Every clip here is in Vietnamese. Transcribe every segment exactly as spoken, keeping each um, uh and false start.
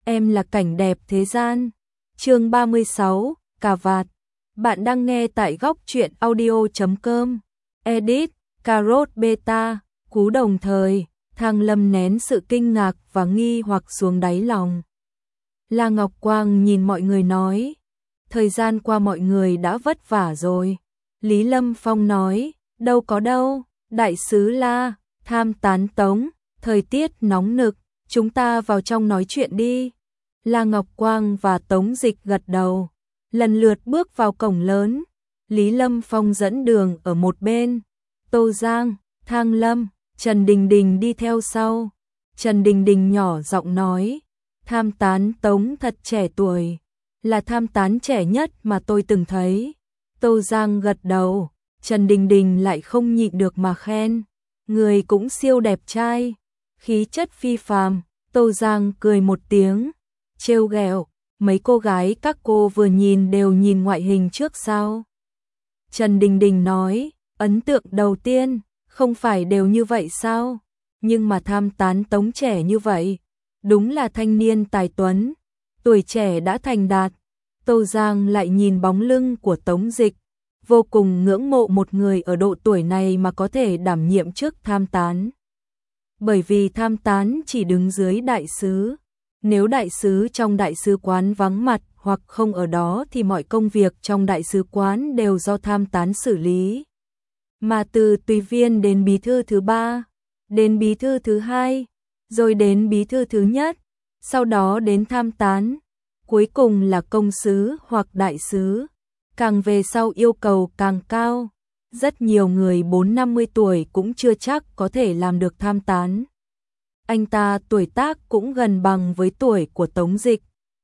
em là cảnh đẹp thế gian. Chương ba mươi sáu, cà vạt. Bạn đang nghe tại góc truyện audio chấm com. Edit, Carrot Beta, cú đồng thời, Thang Lâm nén sự kinh ngạc và nghi hoặc xuống đáy lòng. La Ngọc Quang nhìn mọi người nói, thời gian qua mọi người đã vất vả rồi. Lý Lâm Phong nói, đâu có đâu, đại sứ La, tham tán Tống, thời tiết nóng nực, chúng ta vào trong nói chuyện đi. La Ngọc Quang và Tống Dịch gật đầu, lần lượt bước vào cổng lớn. Lý Lâm Phong dẫn đường ở một bên, Tô Giang, Thang Lâm, Trần Đình Đình đi theo sau. Trần Đình Đình nhỏ giọng nói, tham tán Tống thật trẻ tuổi, là tham tán trẻ nhất mà tôi từng thấy. Tô Giang gật đầu, Trần Đình Đình lại không nhịn được mà khen, người cũng siêu đẹp trai, khí chất phi phàm. Tô Giang cười một tiếng, trêu ghẹo, mấy cô gái các cô vừa nhìn đều nhìn ngoại hình trước sao? Trần Đình Đình nói, ấn tượng đầu tiên, không phải đều như vậy sao? Nhưng mà tham tán Tống trẻ như vậy, đúng là thanh niên tài tuấn, tuổi trẻ đã thành đạt. Tô Giang lại nhìn bóng lưng của Tống Dịch, vô cùng ngưỡng mộ một người ở độ tuổi này mà có thể đảm nhiệm chức tham tán. Bởi vì tham tán chỉ đứng dưới đại sứ, nếu đại sứ trong đại sứ quán vắng mặt hoặc không ở đó thì mọi công việc trong đại sứ quán đều do tham tán xử lý. Mà từ tùy viên đến bí thư thứ ba, đến bí thư thứ hai, rồi đến bí thư thứ nhất, sau đó đến tham tán, cuối cùng là công sứ hoặc đại sứ. Càng về sau yêu cầu càng cao, rất nhiều người bốn năm mươi tuổi cũng chưa chắc có thể làm được tham tán. Anh ta tuổi tác cũng gần bằng với tuổi của Tống Dịch.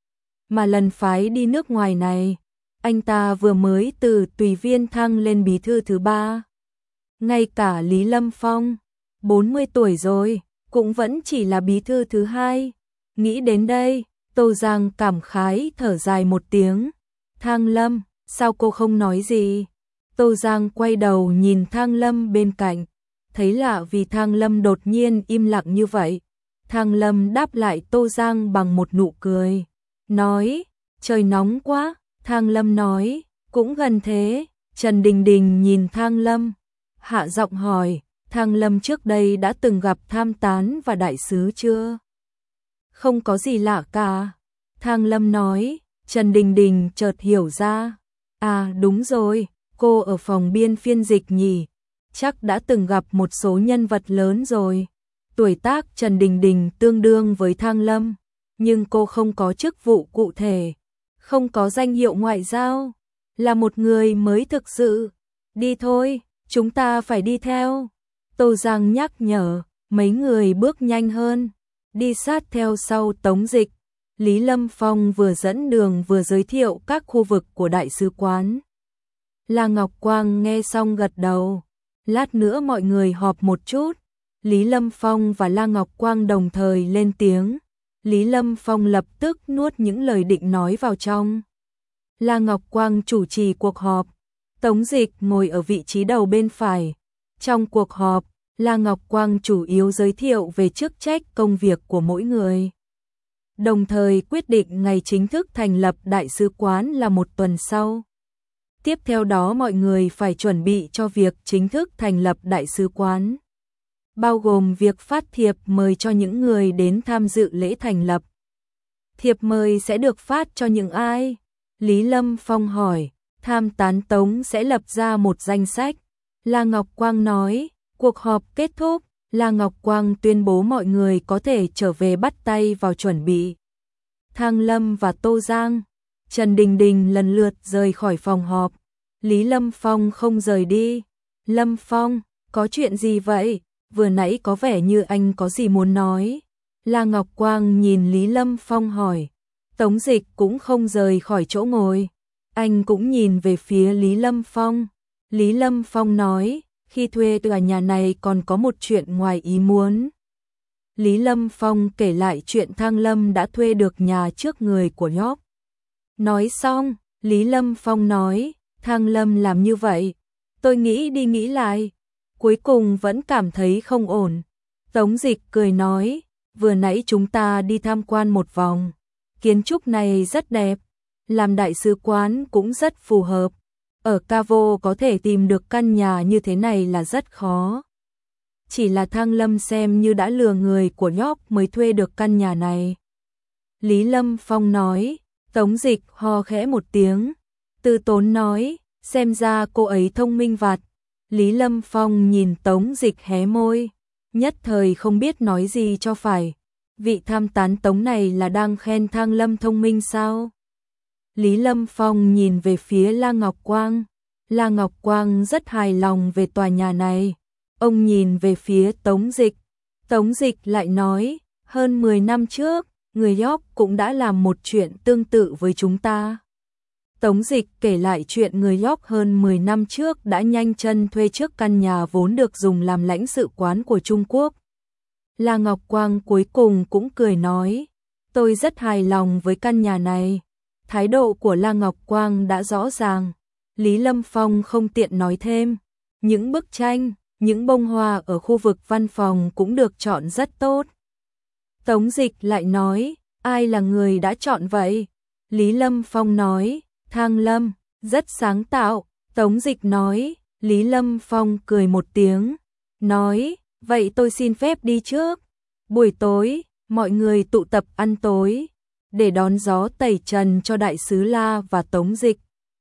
Mà lần phái đi nước ngoài này, anh ta vừa mới từ tùy viên thăng lên bí thư thứ ba. Ngay cả Lý Lâm Phong, bốn mươi tuổi rồi, cũng vẫn chỉ là bí thư thứ hai. Nghĩ đến đây, Tô Giang cảm khái thở dài một tiếng. Thang Lâm, sao cô không nói gì? Tô Giang quay đầu nhìn Thang Lâm bên cạnh, thấy lạ vì Thang Lâm đột nhiên im lặng như vậy. Thang Lâm đáp lại Tô Giang bằng một nụ cười, nói, trời nóng quá. Thang Lâm nói, cũng gần thế. Trần Đình Đình nhìn Thang Lâm, hạ giọng hỏi, Thang Lâm trước đây đã từng gặp tham tán và đại sứ chưa? Không có gì lạ cả. Thang Lâm nói. Trần Đình Đình chợt hiểu ra, à đúng rồi, cô ở phòng biên phiên dịch nhỉ, chắc đã từng gặp một số nhân vật lớn rồi. Tuổi tác Trần Đình Đình tương đương với Thang Lâm, nhưng cô không có chức vụ cụ thể, không có danh hiệu ngoại giao, là một người mới thực sự. Đi thôi, chúng ta phải đi theo. Tô Giang nhắc nhở, mấy người bước nhanh hơn, đi sát theo sau Tống Dịch. Lý Lâm Phong vừa dẫn đường vừa giới thiệu các khu vực của đại sứ quán. La Ngọc Quang nghe xong gật đầu, lát nữa mọi người họp một chút. Lý Lâm Phong và La Ngọc Quang đồng thời lên tiếng. Lý Lâm Phong lập tức nuốt những lời định nói vào trong. La Ngọc Quang chủ trì cuộc họp, Tống Dịch ngồi ở vị trí đầu bên phải. Trong cuộc họp, La Ngọc Quang chủ yếu giới thiệu về chức trách công việc của mỗi người, đồng thời quyết định ngày chính thức thành lập đại sứ quán là một tuần sau. Tiếp theo đó mọi người phải chuẩn bị cho việc chính thức thành lập đại sứ quán, bao gồm việc phát thiệp mời cho những người đến tham dự lễ thành lập. Thiệp mời sẽ được phát cho những ai? Lý Lâm Phong hỏi. Tham tán Tống sẽ lập ra một danh sách. La Ngọc Quang nói. Cuộc họp kết thúc, La Ngọc Quang tuyên bố mọi người có thể trở về bắt tay vào chuẩn bị. Thang Lâm và Tô Giang, Trần Đình Đình lần lượt rời khỏi phòng họp. Lý Lâm Phong không rời đi. Lâm Phong, có chuyện gì vậy? Vừa nãy có vẻ như anh có gì muốn nói. La Ngọc Quang nhìn Lý Lâm Phong hỏi. Tống Dịch cũng không rời khỏi chỗ ngồi, anh cũng nhìn về phía Lý Lâm Phong. Lý Lâm Phong nói, khi thuê tòa nhà này còn có một chuyện ngoài ý muốn. Lý Lâm Phong kể lại chuyện Thang Lâm đã thuê được nhà trước người của nhóc. Nói xong, Lý Lâm Phong nói, Thang Lâm làm như vậy, tôi nghĩ đi nghĩ lại, cuối cùng vẫn cảm thấy không ổn. Tống Dịch cười nói, vừa nãy chúng ta đi tham quan một vòng, Kiến trúc này rất đẹp, làm đại sứ quán cũng rất phù hợp. Ở Cavo có thể tìm được căn nhà như thế này là rất khó. Chỉ là Thang Lâm xem như đã lừa người của York mới thuê được căn nhà này. Lý Lâm Phong nói. Tống Dịch ho khẽ một tiếng. Từ Tốn nói, xem ra cô ấy thông minh vặt. Lý Lâm Phong nhìn Tống Dịch hé môi, nhất thời không biết nói gì cho phải. Vị tham tán Tống này là đang khen Thang Lâm thông minh sao? Lý Lâm Phong nhìn về phía La Ngọc Quang. La Ngọc Quang rất hài lòng về tòa nhà này. Ông nhìn về phía Tống Dịch. Tống Dịch lại nói, hơn mười năm trước, người York cũng đã làm một chuyện tương tự với chúng ta. Tống Dịch kể lại chuyện người York hơn mười năm trước đã nhanh chân thuê trước căn nhà vốn được dùng làm lãnh sự quán của Trung Quốc. La Ngọc Quang cuối cùng cũng cười nói, tôi rất hài lòng với căn nhà này. Thái độ của La Ngọc Quang đã rõ ràng. Lý Lâm Phong không tiện nói thêm. Những bức tranh, những bông hoa ở khu vực văn phòng cũng được chọn rất tốt. Tống Dịch lại nói, ai là người đã chọn vậy? Lý Lâm Phong nói, Thang Lâm, rất sáng tạo. Tống Dịch nói, Lý Lâm Phong cười một tiếng, nói, vậy tôi xin phép đi trước. Buổi tối, mọi người tụ tập ăn tối, để đón gió tẩy trần cho đại sứ La và Tống Dịch.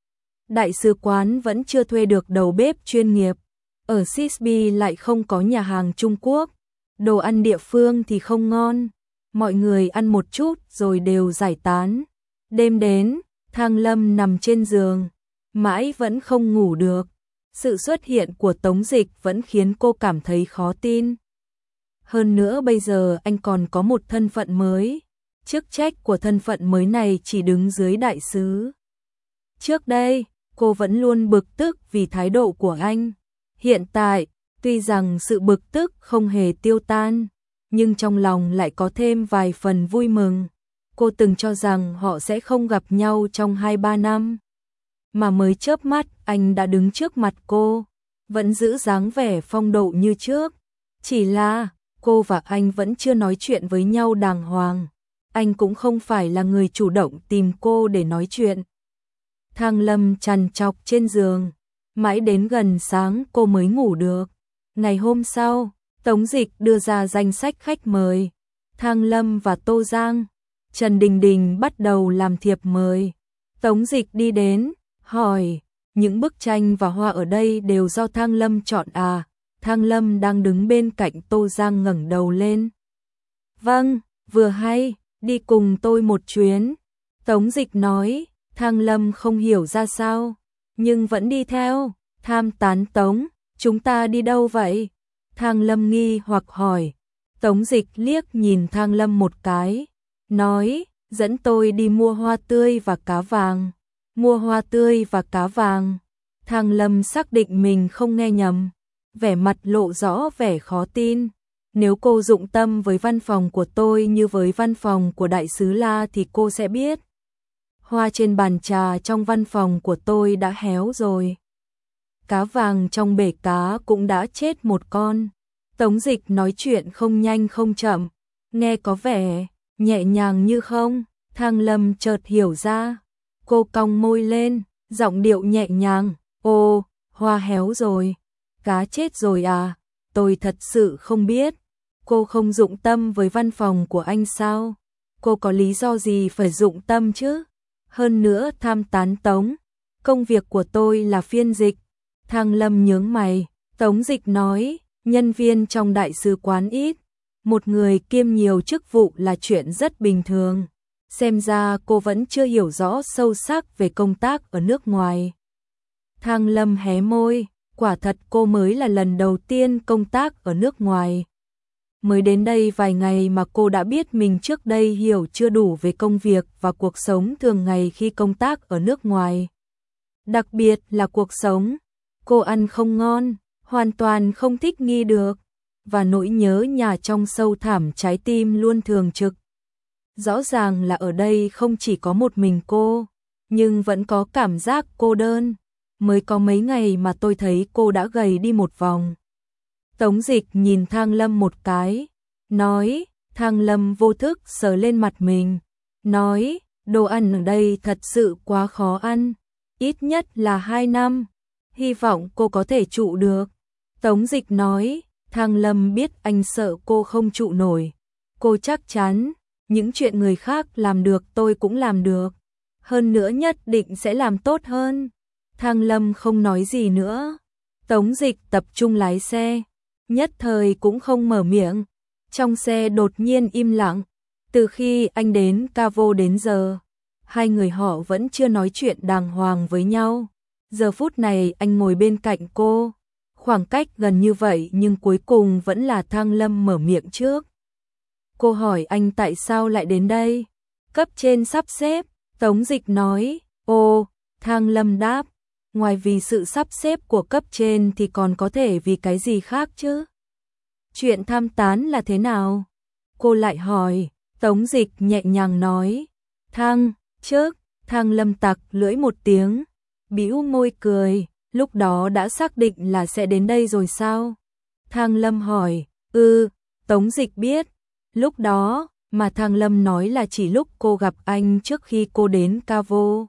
Đại sứ quán vẫn chưa thuê được đầu bếp chuyên nghiệp. Ở Sisby lại không có nhà hàng Trung Quốc. Đồ ăn địa phương thì không ngon. Mọi người ăn một chút rồi đều giải tán. Đêm đến, Thang Lâm nằm trên giường, mãi vẫn không ngủ được. Sự xuất hiện của Tống Dịch vẫn khiến cô cảm thấy khó tin. Hơn nữa bây giờ anh còn có một thân phận mới. Chức trách của thân phận mới này chỉ đứng dưới đại sứ. Trước đây, cô vẫn luôn bực tức vì thái độ của anh. Hiện tại, tuy rằng sự bực tức không hề tiêu tan, nhưng trong lòng lại có thêm vài phần vui mừng. Cô từng cho rằng họ sẽ không gặp nhau trong hai ba năm. Mà mới chớp mắt anh đã đứng trước mặt cô, vẫn giữ dáng vẻ phong độ như trước. Chỉ là, cô và anh vẫn chưa nói chuyện với nhau đàng hoàng. Anh cũng không phải là người chủ động tìm cô để nói chuyện. Thang Lâm trằn trọc trên giường, mãi đến gần sáng cô mới ngủ được. Ngày hôm sau, Tống Dịch đưa ra danh sách khách mời. Thang Lâm và Tô Giang, Trần Đình Đình bắt đầu làm thiệp mời. Tống Dịch đi đến, hỏi, những bức tranh và hoa ở đây đều do Thang Lâm chọn à? Thang Lâm đang đứng bên cạnh Tô Giang ngẩng đầu lên. Vâng, vừa hay, đi cùng tôi một chuyến. Tống Dịch nói. Thang Lâm không hiểu ra sao, nhưng vẫn đi theo. Tham tán Tống, chúng ta đi đâu vậy? Thang Lâm nghi hoặc hỏi. Tống Dịch liếc nhìn Thang Lâm một cái, nói, dẫn tôi đi mua hoa tươi và cá vàng. Mua hoa tươi và cá vàng. Thang Lâm xác định mình không nghe nhầm, vẻ mặt lộ rõ vẻ khó tin. Nếu cô dụng tâm với văn phòng của tôi như với văn phòng của đại sứ La thì cô sẽ biết. Hoa trên bàn trà trong văn phòng của tôi đã héo rồi. Cá vàng trong bể cá cũng đã chết một con. Tống Dịch nói chuyện không nhanh không chậm, nghe có vẻ nhẹ nhàng như không. Thang Lâm chợt hiểu ra. Cô cong môi lên, giọng điệu nhẹ nhàng. Ô, hoa héo rồi. Cá chết rồi à? Tôi thật sự không biết. Cô không dụng tâm với văn phòng của anh sao? Cô có lý do gì phải dụng tâm chứ? Hơn nữa tham tán Tống, công việc của tôi là phiên dịch. Thang Lâm nhướng mày. Tống Dịch nói, nhân viên trong đại sứ quán ít, một người kiêm nhiều chức vụ là chuyện rất bình thường. Xem ra cô vẫn chưa hiểu rõ sâu sắc về công tác ở nước ngoài. Thang Lâm hé môi, quả thật cô mới là lần đầu tiên công tác ở nước ngoài. Mới đến đây vài ngày mà cô đã biết mình trước đây hiểu chưa đủ về công việc và cuộc sống thường ngày khi công tác ở nước ngoài. Đặc biệt là cuộc sống, cô ăn không ngon, hoàn toàn không thích nghi được, và nỗi nhớ nhà trong sâu thẳm trái tim luôn thường trực. Rõ ràng là ở đây không chỉ có một mình cô, nhưng vẫn có cảm giác cô đơn. Mới có mấy ngày mà tôi thấy cô đã gầy đi một vòng. Tống Dịch nhìn Thang Lâm một cái, nói, Thang Lâm vô thức sờ lên mặt mình, nói, đồ ăn ở đây thật sự quá khó ăn, ít nhất là hai năm, hy vọng cô có thể trụ được. Tống Dịch nói, Thang Lâm biết anh sợ cô không trụ nổi, cô chắc chắn, những chuyện người khác làm được tôi cũng làm được, hơn nữa nhất định sẽ làm tốt hơn. Thang Lâm không nói gì nữa, Tống Dịch tập trung lái xe, nhất thời cũng không mở miệng, trong xe đột nhiên im lặng, từ khi anh đến Cavo đến giờ, hai người họ vẫn chưa nói chuyện đàng hoàng với nhau, giờ phút này anh ngồi bên cạnh cô, khoảng cách gần như vậy nhưng cuối cùng vẫn là Thang Lâm mở miệng trước. Cô hỏi anh tại sao lại đến đây? Cấp trên sắp xếp, Tống Dịch nói, ồ, Thang Lâm đáp, ngoài vì sự sắp xếp của cấp trên thì còn có thể vì cái gì khác chứ? Chuyện tham tán là thế nào? Cô lại hỏi, Tống Dịch nhẹ nhàng nói, Thang, trước, Thang Lâm tặc lưỡi một tiếng, bĩu môi cười, lúc đó đã xác định là sẽ đến đây rồi sao? Thang Lâm hỏi, ừ, Tống Dịch biết, lúc đó, mà Thang Lâm nói là chỉ lúc cô gặp anh trước khi cô đến Cavo.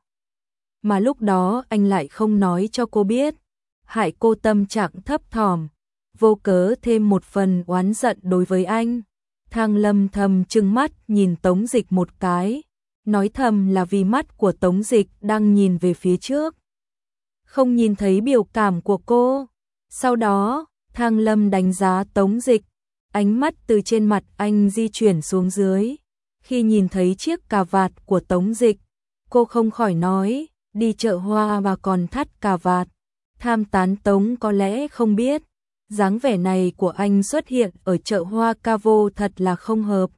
Mà lúc đó anh lại không nói cho cô biết, hại cô tâm trạng thấp thỏm, vô cớ thêm một phần oán giận đối với anh. Thang Lâm thầm trừng mắt nhìn Tống Dịch một cái, nói thầm là vì mắt của Tống Dịch đang nhìn về phía trước, không nhìn thấy biểu cảm của cô. Sau đó, Thang Lâm đánh giá Tống Dịch, ánh mắt từ trên mặt anh di chuyển xuống dưới. Khi nhìn thấy chiếc cà vạt của Tống Dịch, cô không khỏi nói, đi chợ hoa và còn thắt cà vạt. Tham tán Tống có lẽ không biết, dáng vẻ này của anh xuất hiện ở chợ hoa Cavo thật là không hợp.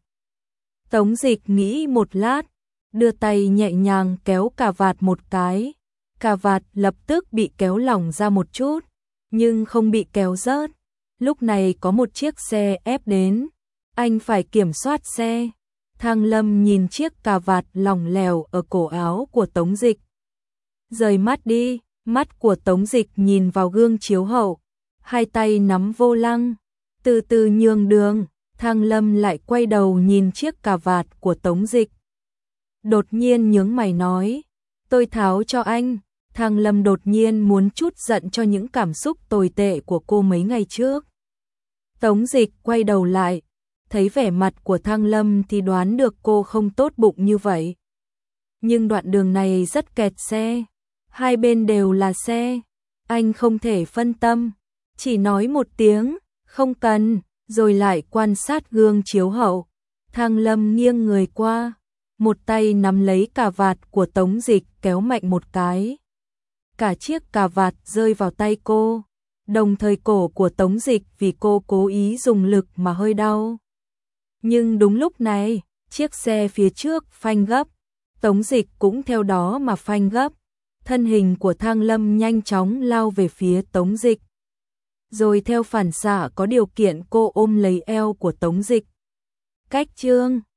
Tống Dịch nghĩ một lát, đưa tay nhẹ nhàng kéo cà vạt một cái. Cà vạt lập tức bị kéo lỏng ra một chút, nhưng không bị kéo rớt. Lúc này có một chiếc xe ép đến, anh phải kiểm soát xe. Thang Lâm nhìn chiếc cà vạt lỏng lẻo ở cổ áo của Tống Dịch. Rời mắt đi, mắt của Tống Dịch nhìn vào gương chiếu hậu, hai tay nắm vô lăng, từ từ nhường đường. Thang Lâm lại quay đầu nhìn chiếc cà vạt của Tống Dịch. Đột nhiên nhướng mày nói, tôi tháo cho anh. Thang Lâm đột nhiên muốn trút giận cho những cảm xúc tồi tệ của cô mấy ngày trước. Tống Dịch quay đầu lại, thấy vẻ mặt của Thang Lâm thì đoán được cô không tốt bụng như vậy. Nhưng đoạn đường này rất kẹt xe, hai bên đều là xe, anh không thể phân tâm, chỉ nói một tiếng, không cần, rồi lại quan sát gương chiếu hậu. Thang Lâm nghiêng người qua, một tay nắm lấy cà vạt của Tống Dịch kéo mạnh một cái. Cả chiếc cà vạt rơi vào tay cô, đồng thời cổ của Tống Dịch vì cô cố ý dùng lực mà hơi đau. Nhưng đúng lúc này, chiếc xe phía trước phanh gấp, Tống Dịch cũng theo đó mà phanh gấp. Thân hình của Thang Lâm nhanh chóng lao về phía Tống Dịch. Rồi theo phản xạ có điều kiện cô ôm lấy eo của Tống Dịch. Cách chương